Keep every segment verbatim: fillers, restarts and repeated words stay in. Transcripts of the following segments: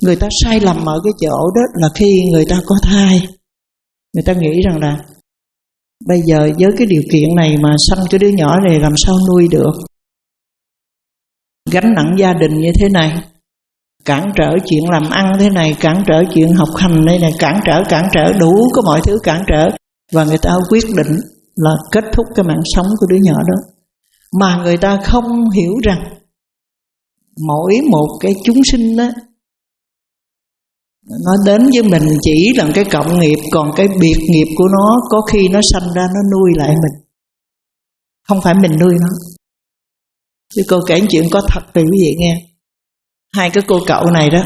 Người ta sai lầm ở cái chỗ đó là khi người ta có thai, người ta nghĩ rằng là bây giờ với cái điều kiện này mà sanh cái đứa nhỏ này làm sao nuôi được, gánh nặng gia đình như thế này, cản trở chuyện làm ăn thế này, cản trở chuyện học hành đây này, cản trở cản trở đủ có mọi thứ cản trở, và người ta quyết định là kết thúc cái mạng sống của đứa nhỏ đó. Mà người ta không hiểu rằng mỗi một cái chúng sinh đó, nó đến với mình chỉ là cái cộng nghiệp, còn cái biệt nghiệp của nó có khi nó sanh ra nó nuôi lại mình, không phải mình nuôi nó. Chứ cô kể chuyện có thật về quý vị nghe. Hai cái cô cậu này đó,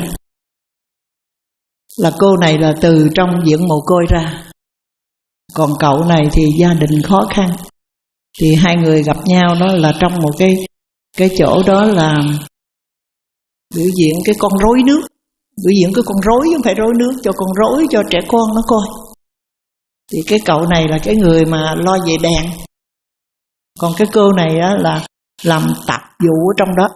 là cô này là từ trong diện mồ côi ra, còn cậu này thì gia đình khó khăn. Thì hai người gặp nhau đó là trong một cái cái chỗ đó là biểu diễn cái con rối nước, biểu diễn cái con rối, không phải rối nước, cho con rối cho trẻ con nó coi. Thì cái cậu này là cái người mà lo về đèn, còn cái cô này á là làm tạp vụ ở trong đó.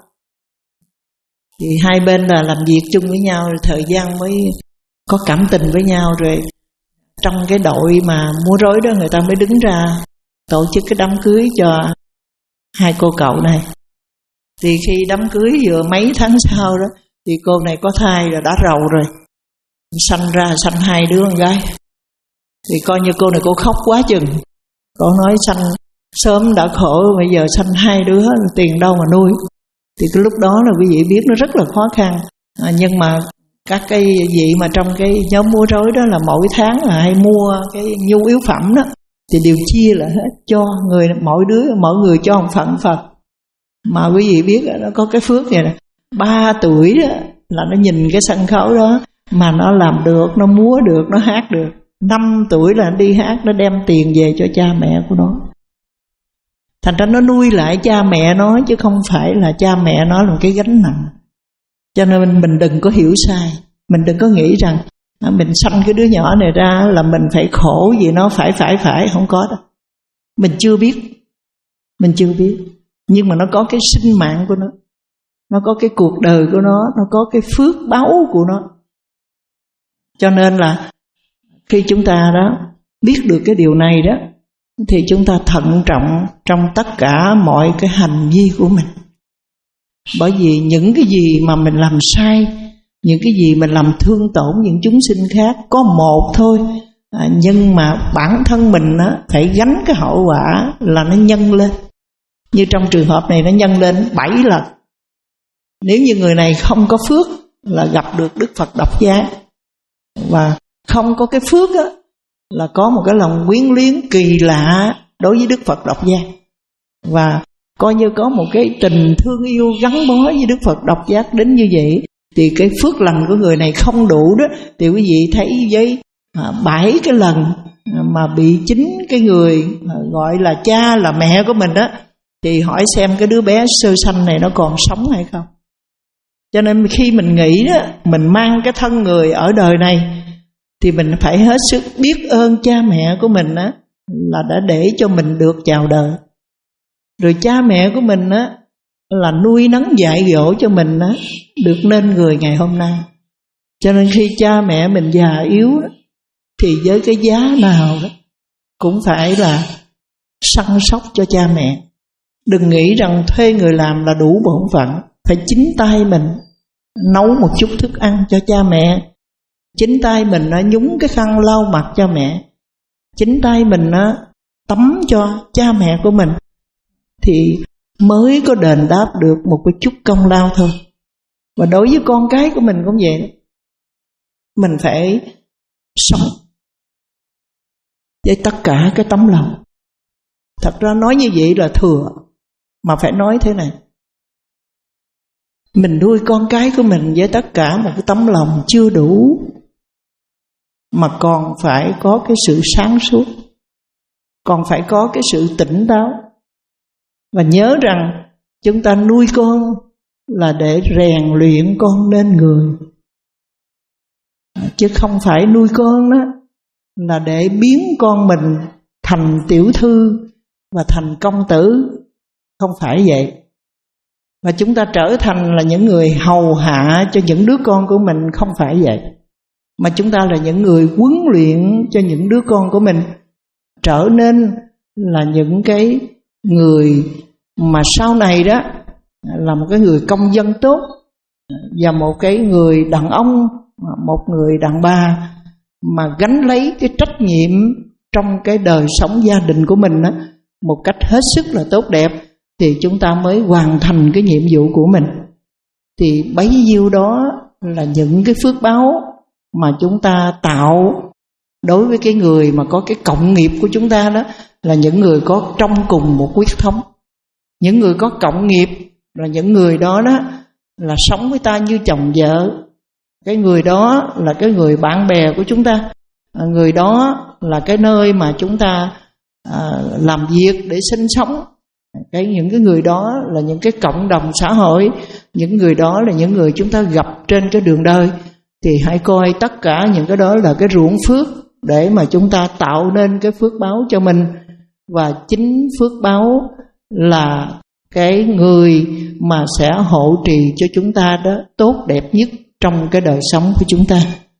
Thì hai bên là làm việc chung với nhau, rồi thời gian mới có cảm tình với nhau. Rồi trong cái đội mà múa rối đó, người ta mới đứng ra tổ chức cái đám cưới cho hai cô cậu này. Thì khi đám cưới vừa mấy tháng sau đó, thì cô này có thai rồi, đã rầu rồi, sanh ra sanh hai đứa con gái. Thì coi như cô này cô khóc quá chừng. Cô nói sanh sớm đã khổ, bây giờ sanh hai đứa, tiền đâu mà nuôi. Thì cái lúc đó là quý vị biết nó rất là khó khăn. à, Nhưng mà các cái vị mà trong cái nhóm múa rối đó là mỗi tháng là hay mua cái nhu yếu phẩm đó, thì đều chia lại hết cho người, mỗi đứa mỗi người cho một phần Phật. Mà quý vị biết nó có cái phước vậy nè, ba tuổi đó là nó nhìn cái sân khấu đó mà nó làm được, nó múa được, nó hát được. Năm tuổi là nó đi hát, nó đem tiền về cho cha mẹ của nó. Thành ra nó nuôi lại cha mẹ nó, chứ không phải là cha mẹ nó là một cái gánh nặng. Cho nên mình đừng có hiểu sai, mình đừng có nghĩ rằng mình sanh cái đứa nhỏ này ra là mình phải khổ vì nó phải phải phải, không có đâu. Mình chưa biết, mình chưa biết. Nhưng mà nó có cái sinh mạng của nó, nó có cái cuộc đời của nó, nó có cái phước báu của nó. Cho nên là khi chúng ta đó biết được cái điều này đó, thì chúng ta thận trọng trong tất cả mọi cái hành vi của mình. Bởi vì những cái gì mà mình làm sai, những cái gì mình làm thương tổn những chúng sinh khác có một thôi, à, nhưng mà bản thân mình á, phải gánh cái hậu quả là nó nhân lên. Như trong trường hợp này nó nhân lên bảy lần. Nếu như người này không có phước là gặp được Đức Phật độc giác, và không có cái phước á, là có một cái lòng quyến luyến kỳ lạ đối với Đức Phật độc giác, và coi như có một cái tình thương yêu gắn bó với Đức Phật độc giác đến như vậy. Thì cái phước lành của người này không đủ đó, thì quý vị thấy với à, bảy cái lần mà bị chính cái người à, gọi là cha là mẹ của mình đó, thì hỏi xem cái đứa bé sơ sanh này nó còn sống hay không. Cho nên khi mình nghĩ đó, mình mang cái thân người ở đời này, thì mình phải hết sức biết ơn cha mẹ của mình á, là đã để cho mình được chào đời. Rồi cha mẹ của mình á, là nuôi nấng dạy dỗ cho mình á, được nên người ngày hôm nay. Cho nên khi cha mẹ mình già yếu đó, thì với cái giá nào đó cũng phải là săn sóc cho cha mẹ. Đừng nghĩ rằng thuê người làm là đủ bổn phận. Phải chính tay mình nấu một chút thức ăn cho cha mẹ, chính tay mình nó nhúng cái khăn lau mặt cho mẹ, chính tay mình nó tắm cho cha mẹ của mình, thì mới có đền đáp được một cái chút công lao thôi. Và đối với con cái của mình cũng vậy, mình phải sống với tất cả cái tấm lòng. Thật ra nói như vậy là thừa, mà phải nói thế này: mình nuôi con cái của mình với tất cả một cái tấm lòng chưa đủ, mà còn phải có cái sự sáng suốt, còn phải có cái sự tỉnh táo. Và nhớ rằng chúng ta nuôi con là để rèn luyện con nên người, chứ không phải nuôi con đó là để biến con mình thành tiểu thư và thành công tử. Không phải vậy. Và chúng ta trở thành là những người hầu hạ cho những đứa con của mình. Không phải vậy, mà chúng ta là những người huấn luyện cho những đứa con của mình trở nên là những cái người mà sau này đó là một cái người công dân tốt, và một cái người đàn ông, một người đàn bà mà gánh lấy cái trách nhiệm trong cái đời sống gia đình của mình đó, một cách hết sức là tốt đẹp, thì chúng ta mới hoàn thành cái nhiệm vụ của mình. Thì bấy nhiêu đó là những cái phước báo mà chúng ta tạo đối với cái người mà có cái cộng nghiệp của chúng ta đó, là những người có trong cùng một huyết thống. Những người có cộng nghiệp là những người đó đó là sống với ta như chồng vợ. Cái người đó là cái người bạn bè của chúng ta. Người đó là cái nơi mà chúng ta à, làm việc để sinh sống. Cái những cái người đó là những cái cộng đồng xã hội. Những người đó là những người chúng ta gặp trên cái đường đời. Thì hãy coi tất cả những cái đó là cái ruộng phước để mà chúng ta tạo nên cái phước báo cho mình. Và chính phước báo là cái người mà sẽ hộ trì cho chúng ta đó tốt đẹp nhất trong cái đời sống của chúng ta.